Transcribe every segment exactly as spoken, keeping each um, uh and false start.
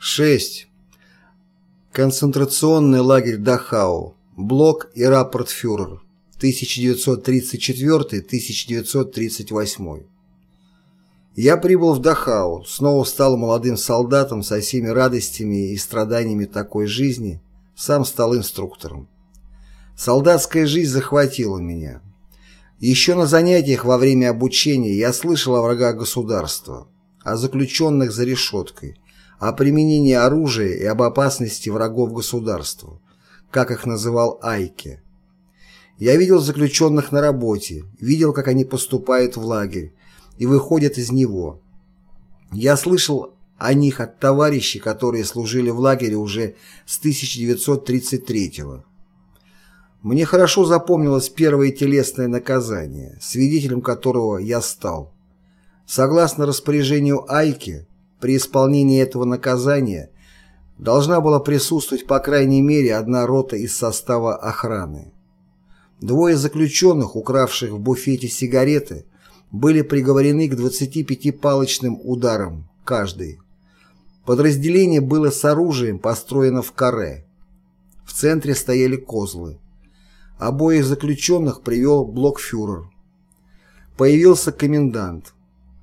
шесть. Концентрационный лагерь Дахау. Блок и рапорт фюрер. тысяча девятьсот тридцать четвёртый — тысяча девятьсот тридцать восьмой. Я прибыл в Дахау, снова стал молодым солдатом со всеми радостями и страданиями такой жизни, сам стал инструктором. Солдатская жизнь захватила меня. Еще на занятиях во время обучения я слышал о врагах государства, о заключенных за решеткой, о применении оружия и об опасности врагов государства, как их называл Айке. Я видел заключенных на работе, видел, как они поступают в лагерь и выходят из него. Я слышал о них от товарищей, которые служили в лагере уже с тысяча девятьсот тридцать третьего. Мне хорошо запомнилось первое телесное наказание, свидетелем которого я стал. Согласно распоряжению Айки, при исполнении этого наказания должна была присутствовать по крайней мере одна рота из состава охраны. Двое заключенных, укравших в буфете сигареты, были приговорены к двадцати пяти палочным ударам каждый. Подразделение было с оружием построено в каре. В центре стояли козлы. Обоих заключенных привел блокфюрер. Появился комендант.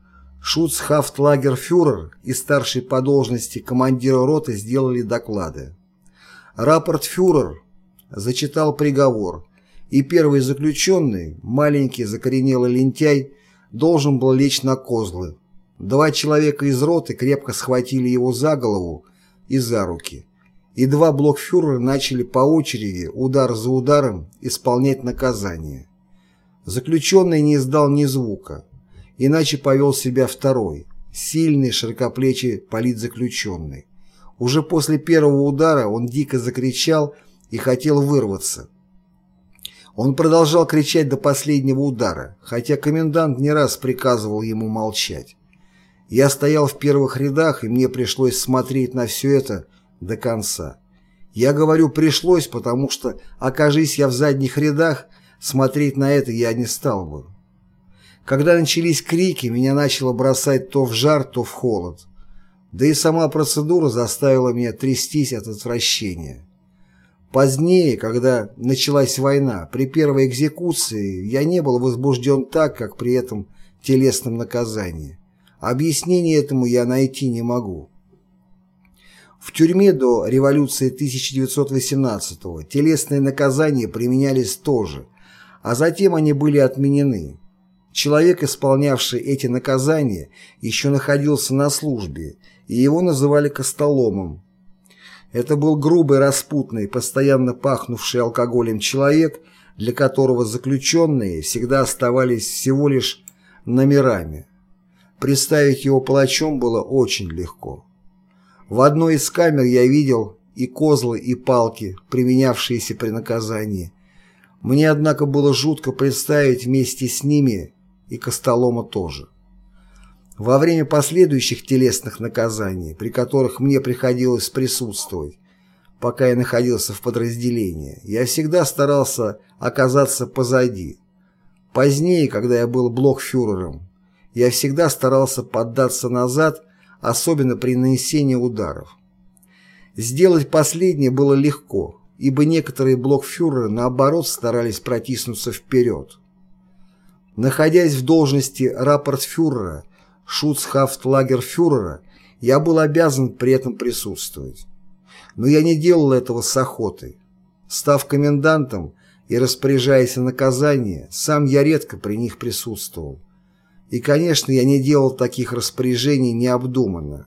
Шуцхафтлагерфюрер и старший по должности командира роты сделали доклады. Рапортфюрер зачитал приговор, и первый заключенный, маленький закоренелый лентяй, должен был лечь на козлы. Два человека из роты крепко схватили его за голову и за руки, и два блокфюрера начали по очереди, удар за ударом, исполнять наказание. Заключенный не издал ни звука, иначе повел себя второй, сильный, широкоплечий политзаключенный. Уже после первого удара он дико закричал и хотел вырваться. Он продолжал кричать до последнего удара, хотя комендант не раз приказывал ему молчать. Я стоял в первых рядах, и мне пришлось смотреть на все это до конца. Я говорю «пришлось», потому что, окажись я в задних рядах, смотреть на это я не стал бы. Когда начались крики, меня начало бросать то в жар, то в холод. Да и сама процедура заставила меня трястись от отвращения. Позднее, когда началась война, при первой экзекуции я не был возбужден так, как при этом телесном наказании. Объяснение этому я найти не могу. В тюрьме до революции тысяча девятьсот восемнадцатого телесные наказания применялись тоже, а затем они были отменены. Человек, исполнявший эти наказания, еще находился на службе, и его называли костоломом. Это был грубый, распутный, постоянно пахнувший алкоголем человек, для которого заключенные всегда оставались всего лишь номерами. Представить его палачом было очень легко. В одной из камер я видел и козлы, и палки, применявшиеся при наказании. Мне, однако, было жутко представить вместе с ними и костолома тоже. Во время последующих телесных наказаний, при которых мне приходилось присутствовать, пока я находился в подразделении, я всегда старался оказаться позади. Позднее, когда я был блокфюрером, я всегда старался поддаться назад, особенно при нанесении ударов. Сделать последнее было легко, ибо некоторые блокфюреры, наоборот, старались протиснуться вперед. Находясь в должности рапортфюрера, шуцхафтлагерфюрера, я был обязан при этом присутствовать. Но я не делал этого с охотой. Став комендантом и распоряжаясь о наказании, сам я редко при них присутствовал. И, конечно, я не делал таких распоряжений необдуманно.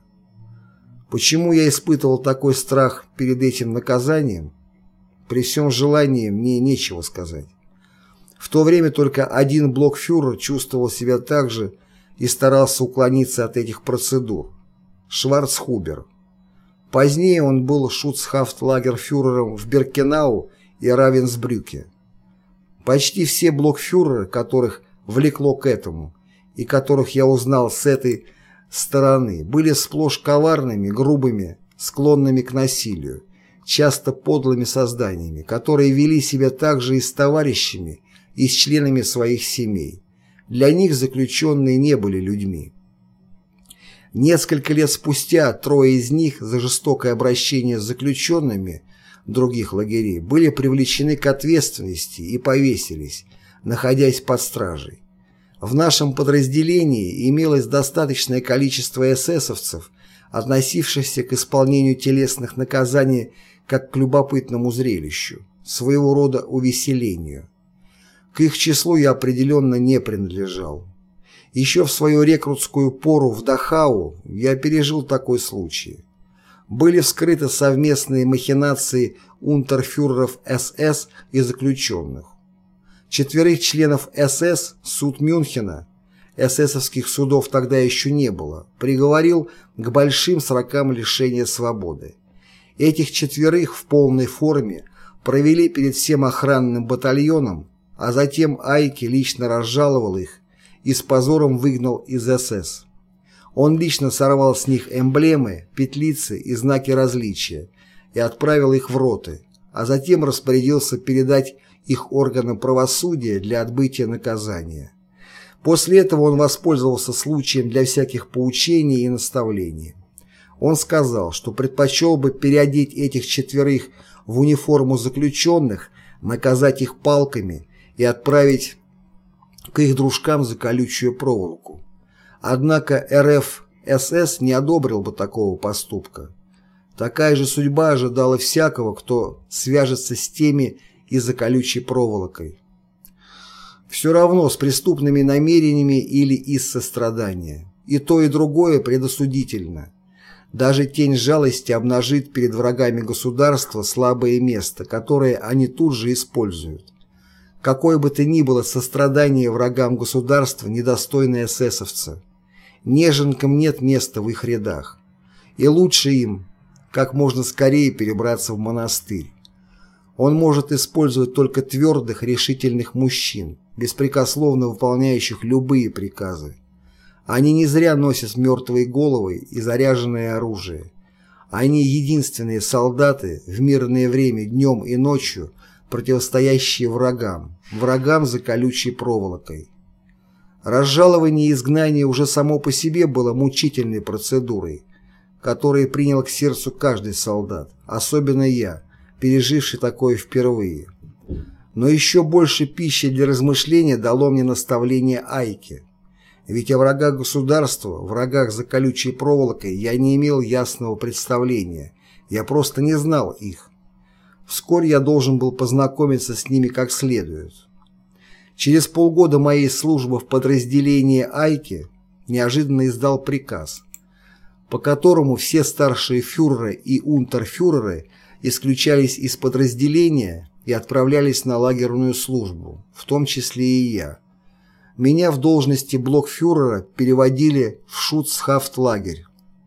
Почему я испытывал такой страх перед этим наказанием? При всем желании мне нечего сказать. В то время только один блокфюрер чувствовал себя так же и старался уклониться от этих процедур – Шварцхубер. Позднее он был шуцхафтлагерфюрером в Биркенау и Равенсбрюке. Почти все блокфюреры, которых влекло к этому, и которых я узнал с этой стороны, были сплошь коварными, грубыми, склонными к насилию, часто подлыми созданиями, которые вели себя также и с товарищами, и с членами своих семей. Для них заключенные не были людьми. Несколько лет спустя трое из них за жестокое обращение с заключенными других лагерей были привлечены к ответственности и повесились, находясь под стражей. В нашем подразделении имелось достаточное количество эсэсовцев, относившихся к исполнению телесных наказаний как к любопытному зрелищу, своего рода увеселению. К их числу я определенно не принадлежал. Еще в свою рекрутскую пору в Дахау я пережил такой случай. Были вскрыты совместные махинации унтерфюреров СС и заключенных. Четверых членов СС суд Мюнхена, эсэсовских судов тогда еще не было, приговорил к большим срокам лишения свободы. Этих четверых в полной форме провели перед всем охранным батальоном, а затем Айке лично разжаловал их и с позором выгнал из СС. Он лично сорвал с них эмблемы, петлицы и знаки различия и отправил их в роты, а затем распорядился передать их органам правосудия для отбытия наказания. После этого он воспользовался случаем для всяких поучений и наставлений. Он сказал, что предпочел бы переодеть этих четверых в униформу заключенных, наказать их палками и отправить к их дружкам за колючую проволоку. Однако РФ-СС не одобрил бы такого поступка. Такая же судьба ожидала всякого, кто свяжется с теми и за колючей проволокой. Все равно с преступными намерениями или из сострадания. И то, и другое предосудительно. Даже тень жалости обнажит перед врагами государства слабое место, которое они тут же используют. Какое бы то ни было сострадание врагам государства недостойны эсэсовца. Неженкам нет места в их рядах. И лучше им как можно скорее перебраться в монастырь. Он может использовать только твердых, решительных мужчин, беспрекословно выполняющих любые приказы. Они не зря носят мертвые головы и заряженное оружие. Они единственные солдаты в мирное время днем и ночью, противостоящие врагам, врагам за колючей проволокой. Разжалование и изгнание уже само по себе было мучительной процедурой, которую принял к сердцу каждый солдат, особенно я, переживший такое впервые. Но еще больше пищи для размышления дало мне наставление Айке. Ведь о врагах государства, врагах за колючей проволокой я не имел ясного представления, я просто не знал их. Вскоре я должен был познакомиться с ними как следует. Через полгода моей службы в подразделении Айки неожиданно издал приказ, по которому все старшие фюреры и унтерфюреры исключались из подразделения и отправлялись на лагерную службу, в том числе и я. Меня в должности блокфюрера переводили в шуцхафтлагерь.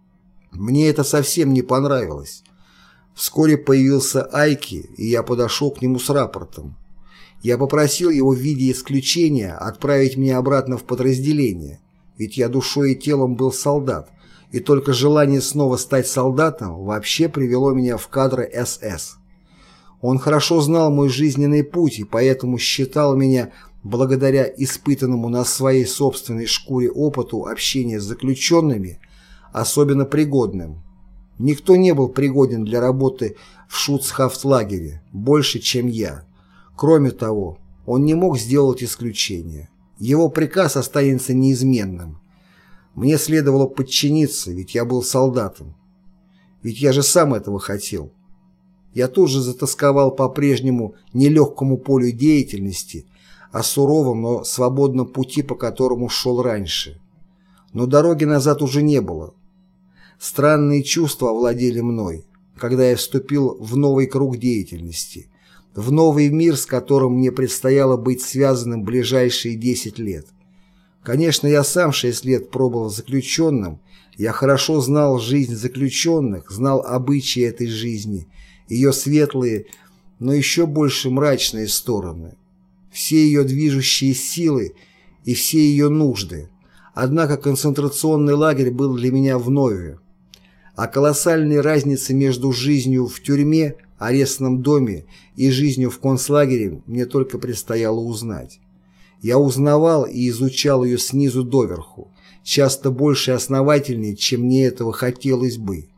Мне это совсем не понравилось. Вскоре появился Айки, и я подошел к нему с рапортом. Я попросил его в виде исключения отправить меня обратно в подразделение, ведь я душой и телом был солдат, и только желание снова стать солдатом вообще привело меня в кадры СС. Он хорошо знал мой жизненный путь и поэтому считал меня, благодаря испытанному на своей собственной шкуре опыту общения с заключенными, особенно пригодным. Никто не был пригоден для работы в шуцхафтлагере больше, чем я. Кроме того, он не мог сделать исключение. Его приказ останется неизменным. Мне следовало подчиниться, ведь я был солдатом. Ведь я же сам этого хотел. Я тут же затасковал по прежнему нелегкому полю деятельности, о суровом, но свободном пути, по которому шел раньше. Но дороги назад уже не было. Странные чувства овладели мной, когда я вступил в новый круг деятельности, в новый мир, с которым мне предстояло быть связанным ближайшие десять лет. Конечно, я сам шесть лет пробыл заключенным, я хорошо знал жизнь заключенных, знал обычаи этой жизни, ее светлые, но еще больше мрачные стороны, все ее движущие силы и все ее нужды. Однако концентрационный лагерь был для меня вновь. О колоссальной разнице между жизнью в тюрьме, арестном доме и жизнью в концлагере мне только предстояло узнать. Я узнавал и изучал ее снизу доверху, часто больше и основательнее, чем мне этого хотелось бы.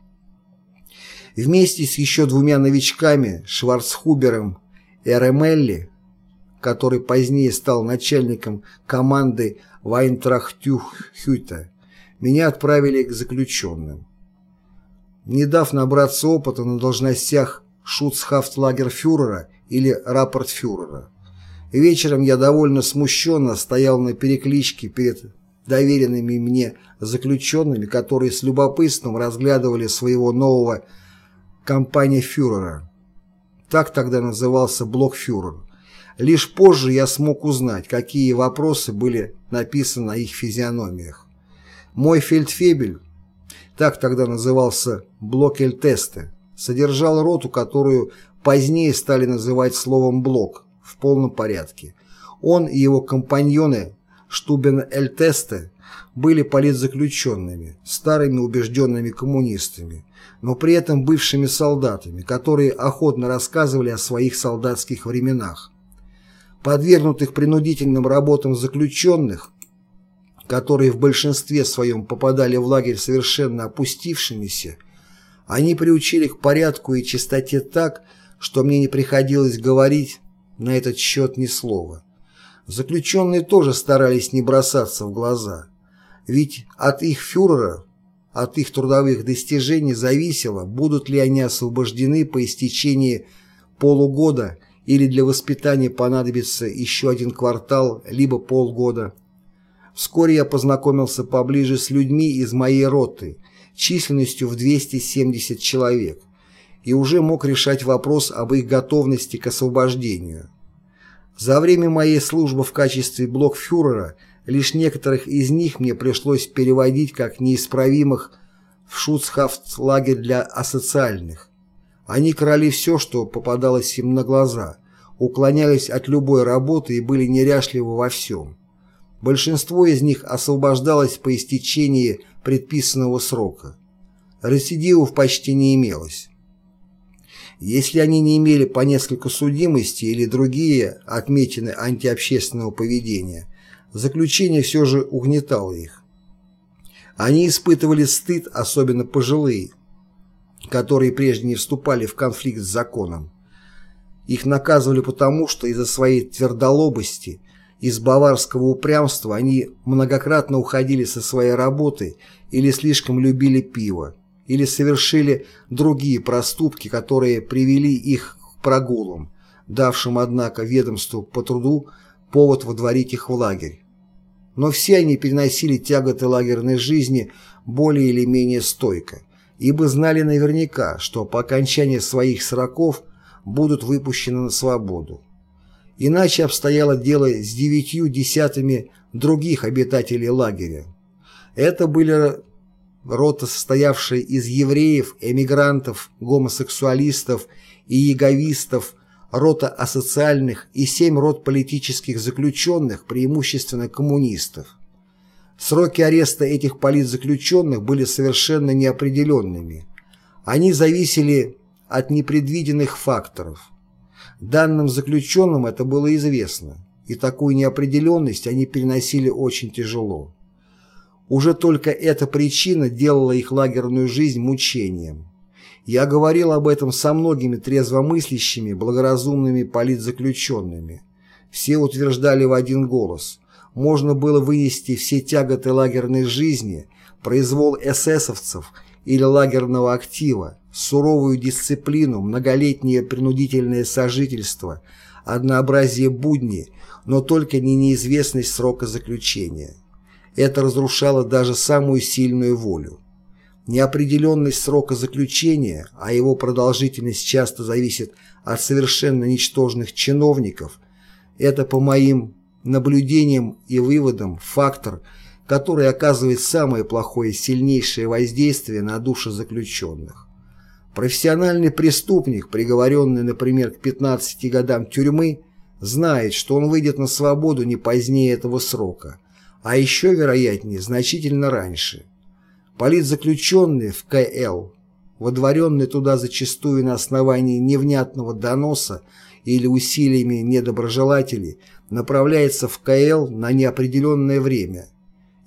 Вместе с еще двумя новичками, Шварцхубером и Ремелли, который позднее стал начальником команды Вайнтрахтюхюта, меня отправили к заключенным. Не дав набраться опыта на должностях шуцхафтлагерфюрера или рапортфюрера, вечером я довольно смущенно стоял на перекличке перед доверенными мне заключенными, которые с любопытством разглядывали своего нового компаньфюрера. Так тогда назывался блокфюрер. Лишь позже я смог узнать, какие вопросы были написаны на их физиономиях. Мой фельдфебель, так тогда назывался блокельтесте, содержал роту, которую позднее стали называть словом «блок», в полном порядке. Он и его компаньоны Штубен-эльтесте были политзаключенными, старыми убежденными коммунистами, но при этом бывшими солдатами, которые охотно рассказывали о своих солдатских временах. Подвергнутых принудительным работам заключенных, которые в большинстве своем попадали в лагерь совершенно опустившимися, они приучили к порядку и чистоте так, что мне не приходилось говорить на этот счет ни слова. Заключенные тоже старались не бросаться в глаза, ведь от их фюрера, от их трудовых достижений зависело, будут ли они освобождены по истечении полугода или для воспитания понадобится еще один квартал, либо полгода. Вскоре я познакомился поближе с людьми из моей роты, численностью в двести семьдесят человек, и уже мог решать вопрос об их готовности к освобождению. За время моей службы в качестве блокфюрера лишь некоторых из них мне пришлось переводить как неисправимых в шуцхафтлагерь для асоциальных. Они крали все, что попадалось им на глаза, уклонялись от любой работы и были неряшливы во всем. Большинство из них освобождалось по истечении предписанного срока. Рецидивов почти не имелось. Если они не имели по несколько судимостей или другие отметины антиобщественного поведения, заключение все же угнетало их. Они испытывали стыд, особенно пожилые, которые прежде не вступали в конфликт с законом. Их наказывали потому, что из-за своей твердолобости, из баварского упрямства они многократно уходили со своей работы или слишком любили пиво, или совершили другие проступки, которые привели их к прогулам, давшим, однако, ведомству по труду повод водворить их в лагерь. Но все они переносили тяготы лагерной жизни более или менее стойко, ибо знали наверняка, что по окончании своих сроков будут выпущены на свободу. Иначе обстояло дело с девятью десятыми других обитателей лагеря. Это были рота, состоявшая из евреев, эмигрантов, гомосексуалистов и яговистов, рота асоциальных и семь рот политических заключенных, преимущественно коммунистов. Сроки ареста этих политзаключенных были совершенно неопределенными. Они зависели от непредвиденных факторов. Данным заключенным это было известно, и такую неопределенность они переносили очень тяжело. Уже только эта причина делала их лагерную жизнь мучением. Я говорил об этом со многими трезвомыслящими, благоразумными политзаключенными. Все утверждали в один голос: можно было вынести все тяготы лагерной жизни, произвол эсэсовцев или лагерного актива, суровую дисциплину, многолетнее принудительное сожительство, однообразие будней, но только не неизвестность срока заключения. Это разрушало даже самую сильную волю. Неопределенность срока заключения, а его продолжительность часто зависит от совершенно ничтожных чиновников, это, по моим наблюдениям и выводам, фактор, который оказывает самое плохое и сильнейшее воздействие на души заключенных. Профессиональный преступник, приговоренный, например, к пятнадцати годам тюрьмы, знает, что он выйдет на свободу не позднее этого срока, а еще, вероятнее, значительно раньше. Политзаключенный в ка эл, водворенный туда зачастую на основании невнятного доноса или усилиями недоброжелателей, направляется в ка эл на неопределенное время.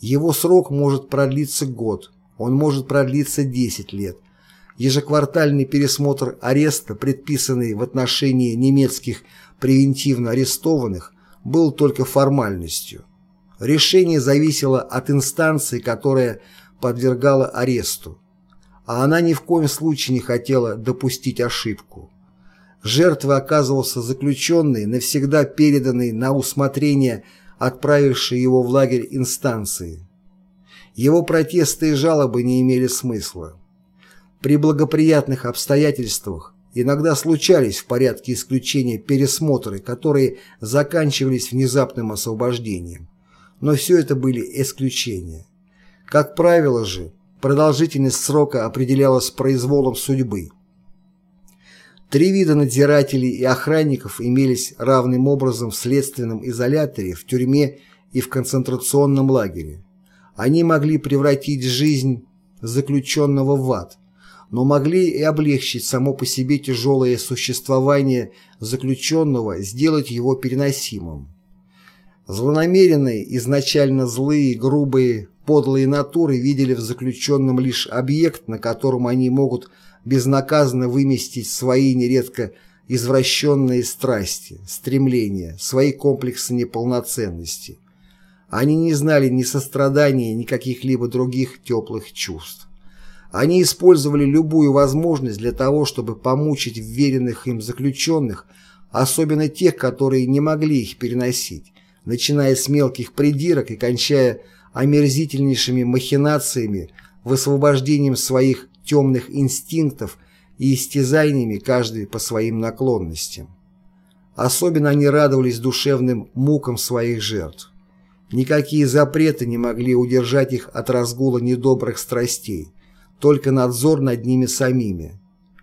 Его срок может продлиться год, он может продлиться десять лет. Ежеквартальный пересмотр ареста, предписанный в отношении немецких превентивно арестованных, был только формальностью. Решение зависело от инстанции, которая подвергала аресту, а она ни в коем случае не хотела допустить ошибку. Жертвой оказывался заключенный, навсегда переданный на усмотрение отправившей его в лагерь инстанции. Его протесты и жалобы не имели смысла. При благоприятных обстоятельствах иногда случались в порядке исключения пересмотры, которые заканчивались внезапным освобождением. Но все это были исключения. Как правило же, продолжительность срока определялась произволом судьбы. Три вида надзирателей и охранников имелись равным образом в следственном изоляторе, в тюрьме и в концентрационном лагере. Они могли превратить жизнь заключенного в ад, но могли и облегчить само по себе тяжелое существование заключенного, сделать его переносимым. Злонамеренные, изначально злые, грубые, подлые натуры видели в заключенном лишь объект, на котором они могут безнаказанно выместить свои нередко извращенные страсти, стремления, свои комплексы неполноценности. Они не знали ни сострадания, ни каких-либо других теплых чувств. Они использовали любую возможность для того, чтобы помучить вверенных им заключенных, особенно тех, которые не могли их переносить, начиная с мелких придирок и кончая омерзительнейшими махинациями, высвобождением своих темных инстинктов и истязаниями каждый по своим наклонностям. Особенно они радовались душевным мукам своих жертв. Никакие запреты не могли удержать их от разгула недобрых страстей, только надзор над ними самими.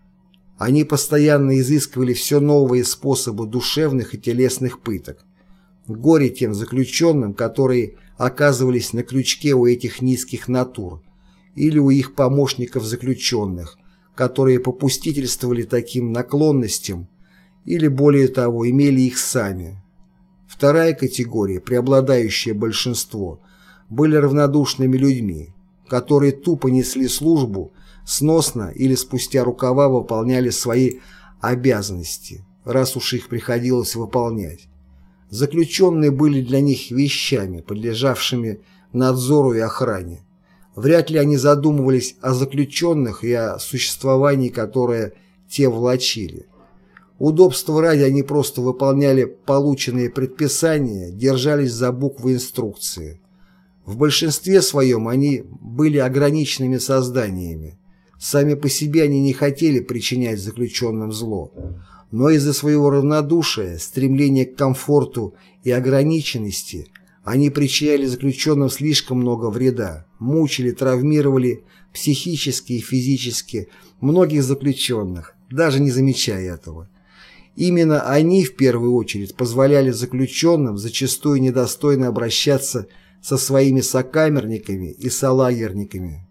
Они постоянно изыскивали все новые способы душевных и телесных пыток. Горе тем заключенным, которые оказывались на крючке у этих низких натур, или у их помощников-заключенных, которые попустительствовали таким наклонностям, или, более того, имели их сами. Вторая категория, преобладающее большинство, были равнодушными людьми, которые тупо несли службу, сносно или спустя рукава выполняли свои обязанности, раз уж их приходилось выполнять. Заключенные были для них вещами, подлежавшими надзору и охране. Вряд ли они задумывались о заключенных и о существовании, которое те влачили. Удобства ради они просто выполняли полученные предписания, держались за буквы инструкции. В большинстве своем они были ограниченными созданиями. Сами по себе они не хотели причинять заключенным зло, но из-за своего равнодушия, стремления к комфорту и ограниченности они причиняли заключенным слишком много вреда, мучили, травмировали психически и физически многих заключенных, даже не замечая этого. Именно они в первую очередь позволяли заключенным зачастую недостойно обращаться со своими сокамерниками и солагерниками.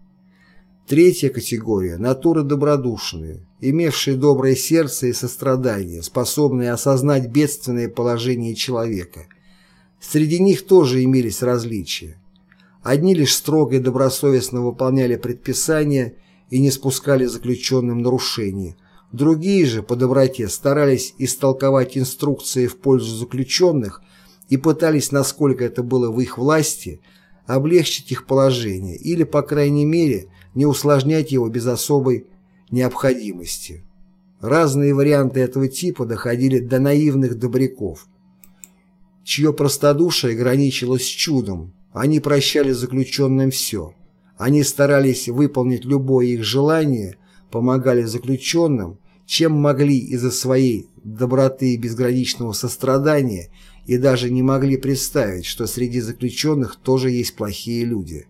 Третья категория – натуры добродушные, имевшие доброе сердце и сострадание, способные осознать бедственное положение человека. Среди них тоже имелись различия. Одни лишь строго и добросовестно выполняли предписания и не спускали заключенным нарушений, другие же по доброте старались истолковать инструкции в пользу заключенных и пытались, насколько это было в их власти, облегчить их положение или, по крайней мере, не усложнять его без особой необходимости. Разные варианты этого типа доходили до наивных добряков, чье простодушие граничило с чудом. Они прощали заключенным все. Они старались выполнить любое их желание, помогали заключенным, чем могли из-за своей доброты и безграничного сострадания, и даже не могли представить, что среди заключенных тоже есть плохие люди.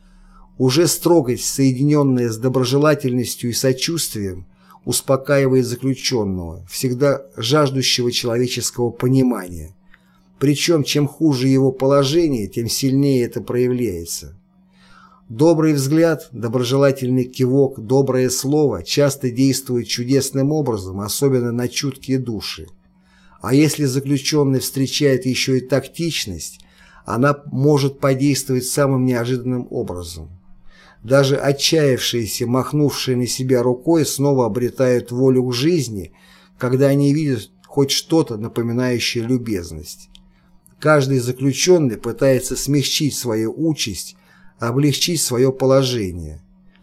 Уже строгость, соединенная с доброжелательностью и сочувствием, успокаивает заключенного, всегда жаждущего человеческого понимания. Причем, чем хуже его положение, тем сильнее это проявляется. Добрый взгляд, доброжелательный кивок, доброе слово часто действуют чудесным образом, особенно на чуткие души. А если заключенный встречает еще и тактичность, она может подействовать самым неожиданным образом. Даже отчаявшиеся, махнувшие на себя рукой, снова обретают волю к жизни, когда они видят хоть что-то, напоминающее любезность. Каждый заключенный пытается смягчить свою участь, облегчить свое положение.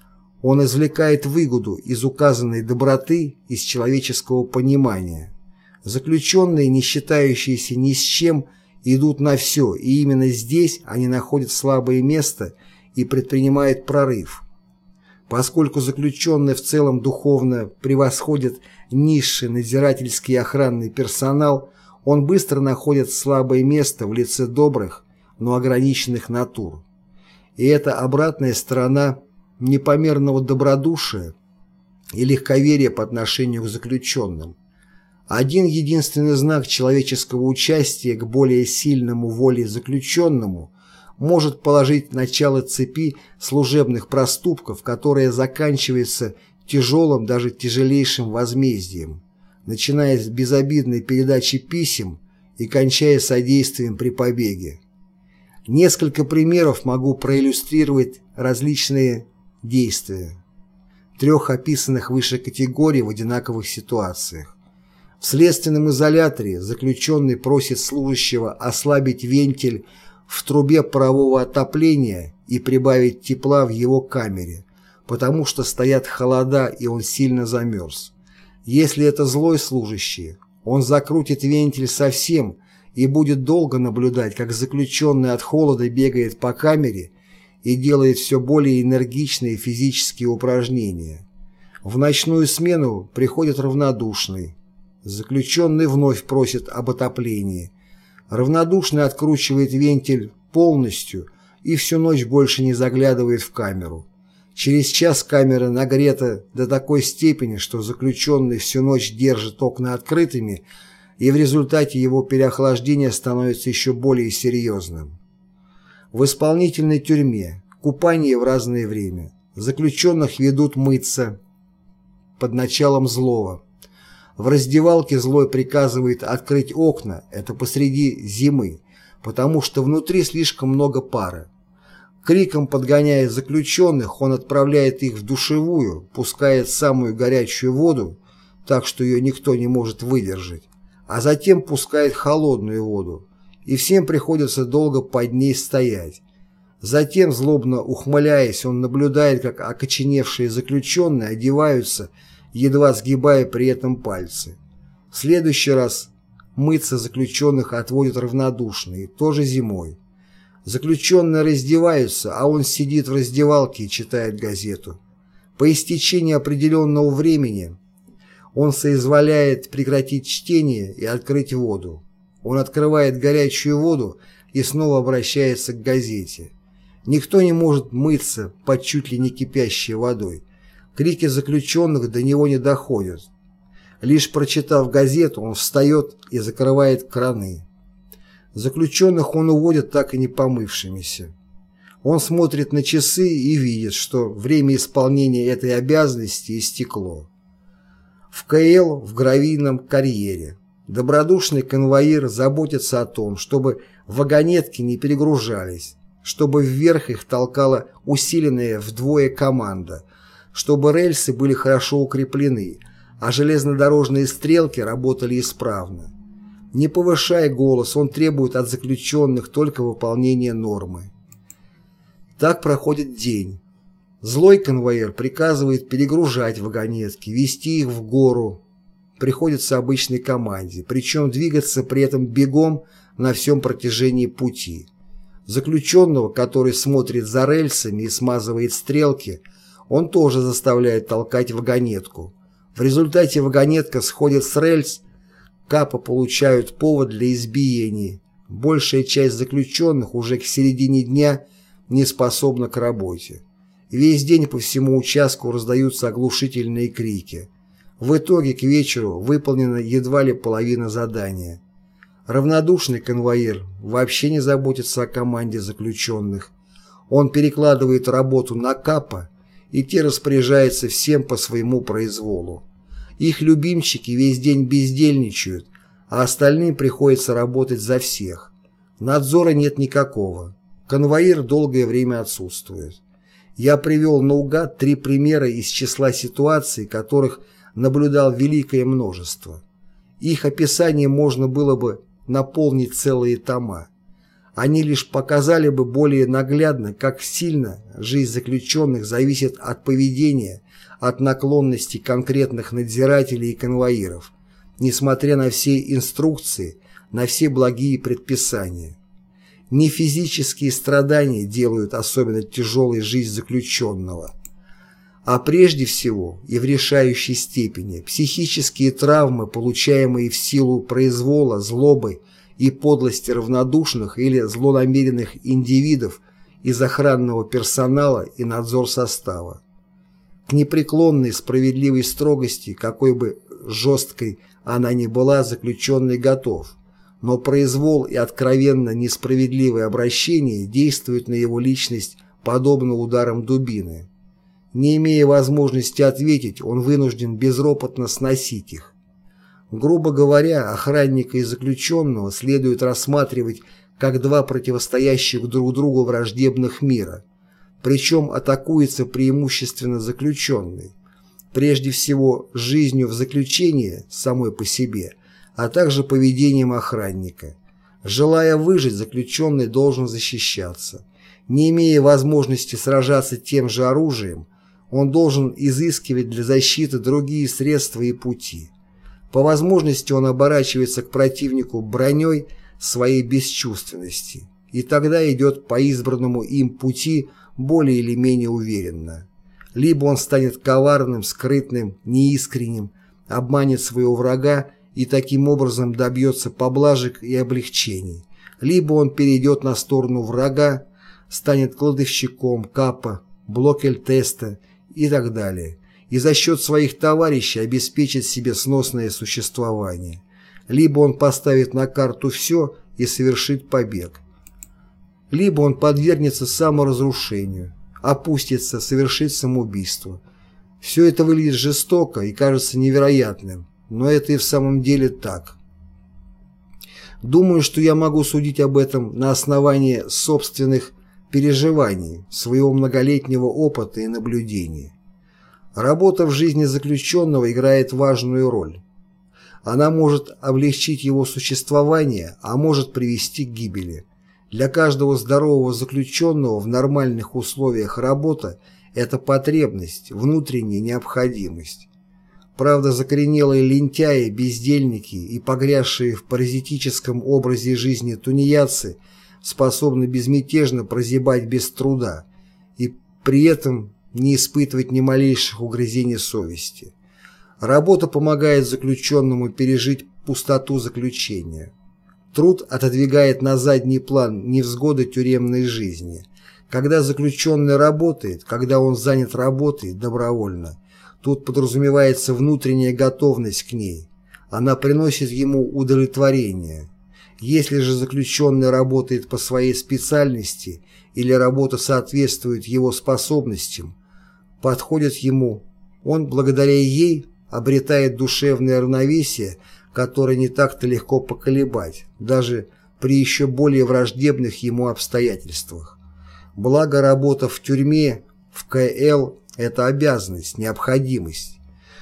Он извлекает выгоду из указанной доброты, из человеческого понимания. Заключенные, не считающиеся ни с чем, идут на все, и именно здесь они находят слабое место и предпринимают прорыв. Поскольку заключенные в целом духовно превосходят низший надзирательский и охранный персонал, он быстро находит слабое место в лице добрых, но ограниченных натур. И это обратная сторона непомерного добродушия и легковерия по отношению к заключенным. Один единственный знак человеческого участия к более сильному воле заключенному может положить начало цепи служебных проступков, которая заканчивается тяжелым, даже тяжелейшим возмездием, начиная с безобидной передачи писем и кончая содействием при побеге. Несколько примеров могу проиллюстрировать различные действия трех описанных выше категорий в одинаковых ситуациях. В следственном изоляторе заключенный просит служащего ослабить вентиль в трубе парового отопления и прибавить тепла в его камере, потому что стоят холода и он сильно замерз. Если это злой служащий, он закрутит вентиль совсем и будет долго наблюдать, как заключенный от холода бегает по камере и делает все более энергичные физические упражнения. В ночную смену приходит равнодушный. Заключенный вновь просит об отоплении. Равнодушный откручивает вентиль полностью и всю ночь больше не заглядывает в камеру. Через час камера нагрета до такой степени, что заключенный всю ночь держит окна открытыми, и в результате его переохлаждение становится еще более серьезным. В исполнительной тюрьме купание в разное время. Заключенных ведут мыться под началом злого. В раздевалке злой приказывает открыть окна, это посреди зимы, потому что внутри слишком много пара. Криком подгоняя заключенных, он отправляет их в душевую, пускает самую горячую воду, так что ее никто не может выдержать, а затем пускает холодную воду, и всем приходится долго под ней стоять. Затем, злобно ухмыляясь, он наблюдает, как окоченевшие заключенные одеваются, едва сгибая при этом пальцы. В следующий раз мыться заключенных отводят равнодушные, тоже зимой. Заключенные раздеваются, а он сидит в раздевалке и читает газету. По истечении определенного времени он соизволяет прекратить чтение и открыть воду. Он открывает горячую воду и снова обращается к газете. Никто не может мыться под чуть ли не кипящей водой. Крики заключенных до него не доходят. Лишь прочитав газету, он встает и закрывает краны. Заключенных он уводит так и не помывшимися. Он смотрит на часы и видит, что время исполнения этой обязанности истекло. В КЛ в гравийном карьере добродушный конвоир заботится о том, чтобы вагонетки не перегружались, чтобы вверх их толкала усиленная вдвое команда, чтобы рельсы были хорошо укреплены, а железнодорожные стрелки работали исправно. Не повышая голос, он требует от заключенных только выполнения нормы. Так проходит день. Злой конвоир приказывает перегружать вагонетки, вести их в гору. Приходится обычной команде, причем двигаться при этом бегом на всем протяжении пути. Заключенного, который смотрит за рельсами и смазывает стрелки, он тоже заставляет толкать вагонетку. В результате вагонетка сходит с рельс, капа получают повод для избиений. Большая часть заключенных уже к середине дня не способна к работе. Весь день по всему участку раздаются оглушительные крики. В итоге к вечеру выполнена едва ли половина задания. Равнодушный конвоир вообще не заботится о команде заключенных. Он перекладывает работу на капа, и те распоряжаются всем по своему произволу. Их любимчики весь день бездельничают, а остальным приходится работать за всех. Надзора нет никакого. Конвоир долгое время отсутствует. Я привел наугад три примера из числа ситуаций, которых наблюдал великое множество. Их описание можно было бы наполнить целые тома. Они лишь показали бы более наглядно, как сильно жизнь заключенных зависит от поведения, от наклонностей конкретных надзирателей и конвоиров, несмотря на все инструкции, на все благие предписания. Не физические страдания делают особенно тяжелой жизнь заключенного, а прежде всего и в решающей степени психические травмы, получаемые в силу произвола, злобы и подлости равнодушных или злонамеренных индивидов из охранного персонала и надзорсостава. К непреклонной справедливой строгости, какой бы жесткой она ни была, заключенный готов, но произвол и откровенно несправедливое обращение действуют на его личность подобно ударам дубины. Не имея возможности ответить, он вынужден безропотно сносить их. Грубо говоря, охранника и заключенного следует рассматривать как два противостоящих друг другу враждебных мира, причем атакуется преимущественно заключенный, прежде всего жизнью в заключении самой по себе, а также поведением охранника. Желая выжить, заключенный должен защищаться. Не имея возможности сражаться тем же оружием, он должен изыскивать для защиты другие средства и пути. По возможности он оборачивается к противнику броней своей бесчувственности, и тогда идет по избранному им пути более или менее уверенно. Либо он станет коварным, скрытным, неискренним, обманет своего врага и таким образом добьется поблажек и облегчений, либо он перейдет на сторону врага, станет кладовщиком, капо, блокель-теста и так далее, и за счет своих товарищей обеспечит себе сносное существование. Либо он поставит на карту все и совершит побег. Либо он подвергнется саморазрушению, опустится, совершит самоубийство. Все это выглядит жестоко и кажется невероятным, но это и в самом деле так. Думаю, что я могу судить об этом на основании собственных переживаний, своего многолетнего опыта и наблюдений. Работа в жизни заключенного играет важную роль. Она может облегчить его существование, а может привести к гибели. Для каждого здорового заключенного в нормальных условиях работа – это потребность, внутренняя необходимость. Правда, закоренелые лентяи, бездельники и погрязшие в паразитическом образе жизни тунеядцы способны безмятежно прозябать без труда и при этом не испытывать ни малейших угрызений совести. Работа помогает заключенному пережить пустоту заключения. Труд отодвигает на задний план невзгоды тюремной жизни. Когда заключенный работает, когда он занят работой добровольно, тут подразумевается внутренняя готовность к ней. Она приносит ему удовлетворение. Если же заключенный работает по своей специальности или работа соответствует его способностям, подходит ему, он благодаря ей обретает душевное равновесие, которое не так-то легко поколебать, даже при еще более враждебных ему обстоятельствах. Благо работа в тюрьме, в ка эл – это обязанность, необходимость.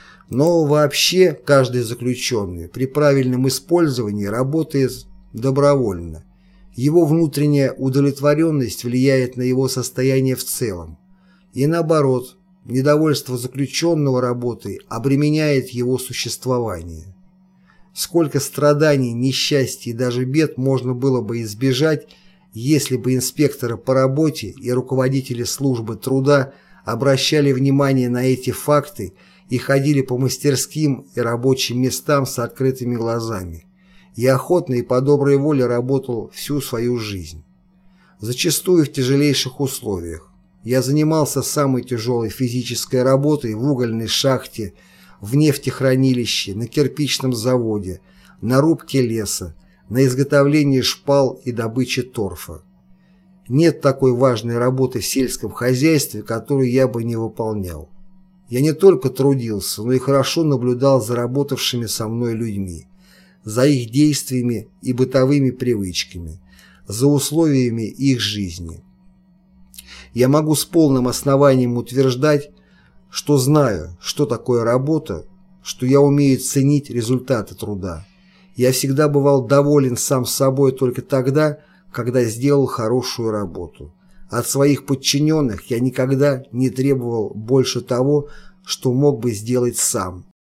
Но вообще каждый заключенный при правильном использовании работает добровольно. Его внутренняя удовлетворенность влияет на его состояние в целом. И наоборот, недовольство заключенного работой обременяет его существование. Сколько страданий, несчастий и даже бед можно было бы избежать, если бы инспекторы по работе и руководители службы труда обращали внимание на эти факты и ходили по мастерским и рабочим местам с открытыми глазами. Я охотно и по доброй воле работал всю свою жизнь. Зачастую в тяжелейших условиях. Я занимался самой тяжелой физической работой в угольной шахте, в нефтехранилище, на кирпичном заводе, на рубке леса, на изготовлении шпал и добыче торфа. Нет такой важной работы в сельском хозяйстве, которую я бы не выполнял. Я не только трудился, но и хорошо наблюдал за работавшими со мной людьми, за их действиями и бытовыми привычками, за условиями их жизни. Я могу с полным основанием утверждать, что знаю, что такое работа, что я умею ценить результаты труда. Я всегда бывал доволен сам собой только тогда, когда сделал хорошую работу. От своих подчиненных я никогда не требовал больше того, что мог бы сделать сам.